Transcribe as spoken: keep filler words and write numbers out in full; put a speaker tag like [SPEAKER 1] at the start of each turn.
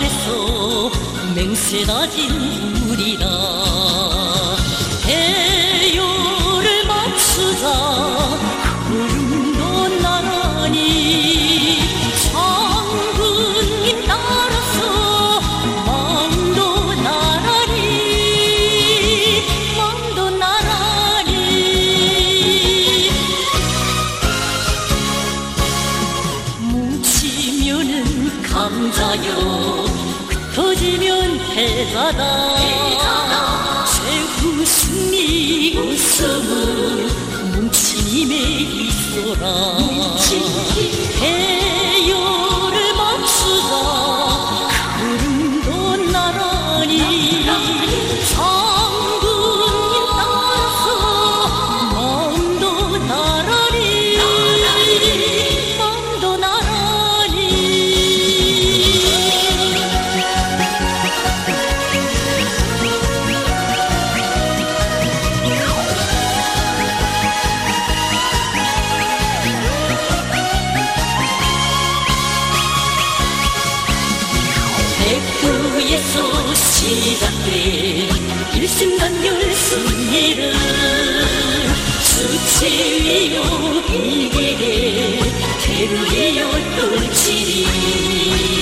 [SPEAKER 1] 아래서 맹세다진 우리라 대요를 맞추자 구름도 나란히 장군님 따라서 마음도 나란히 마음도 나란히 뭉치면은 감자요 흩어지면 패자다 최후 승리 웃음은 뭉침임에 있어라 대요를 맞추자 구름도 나란히 장군님 따라서 마음도 나란히 마음도 나란히 백두에서 시작된 일심단열 승리를 수채위요 비계에 대루이여 떨치리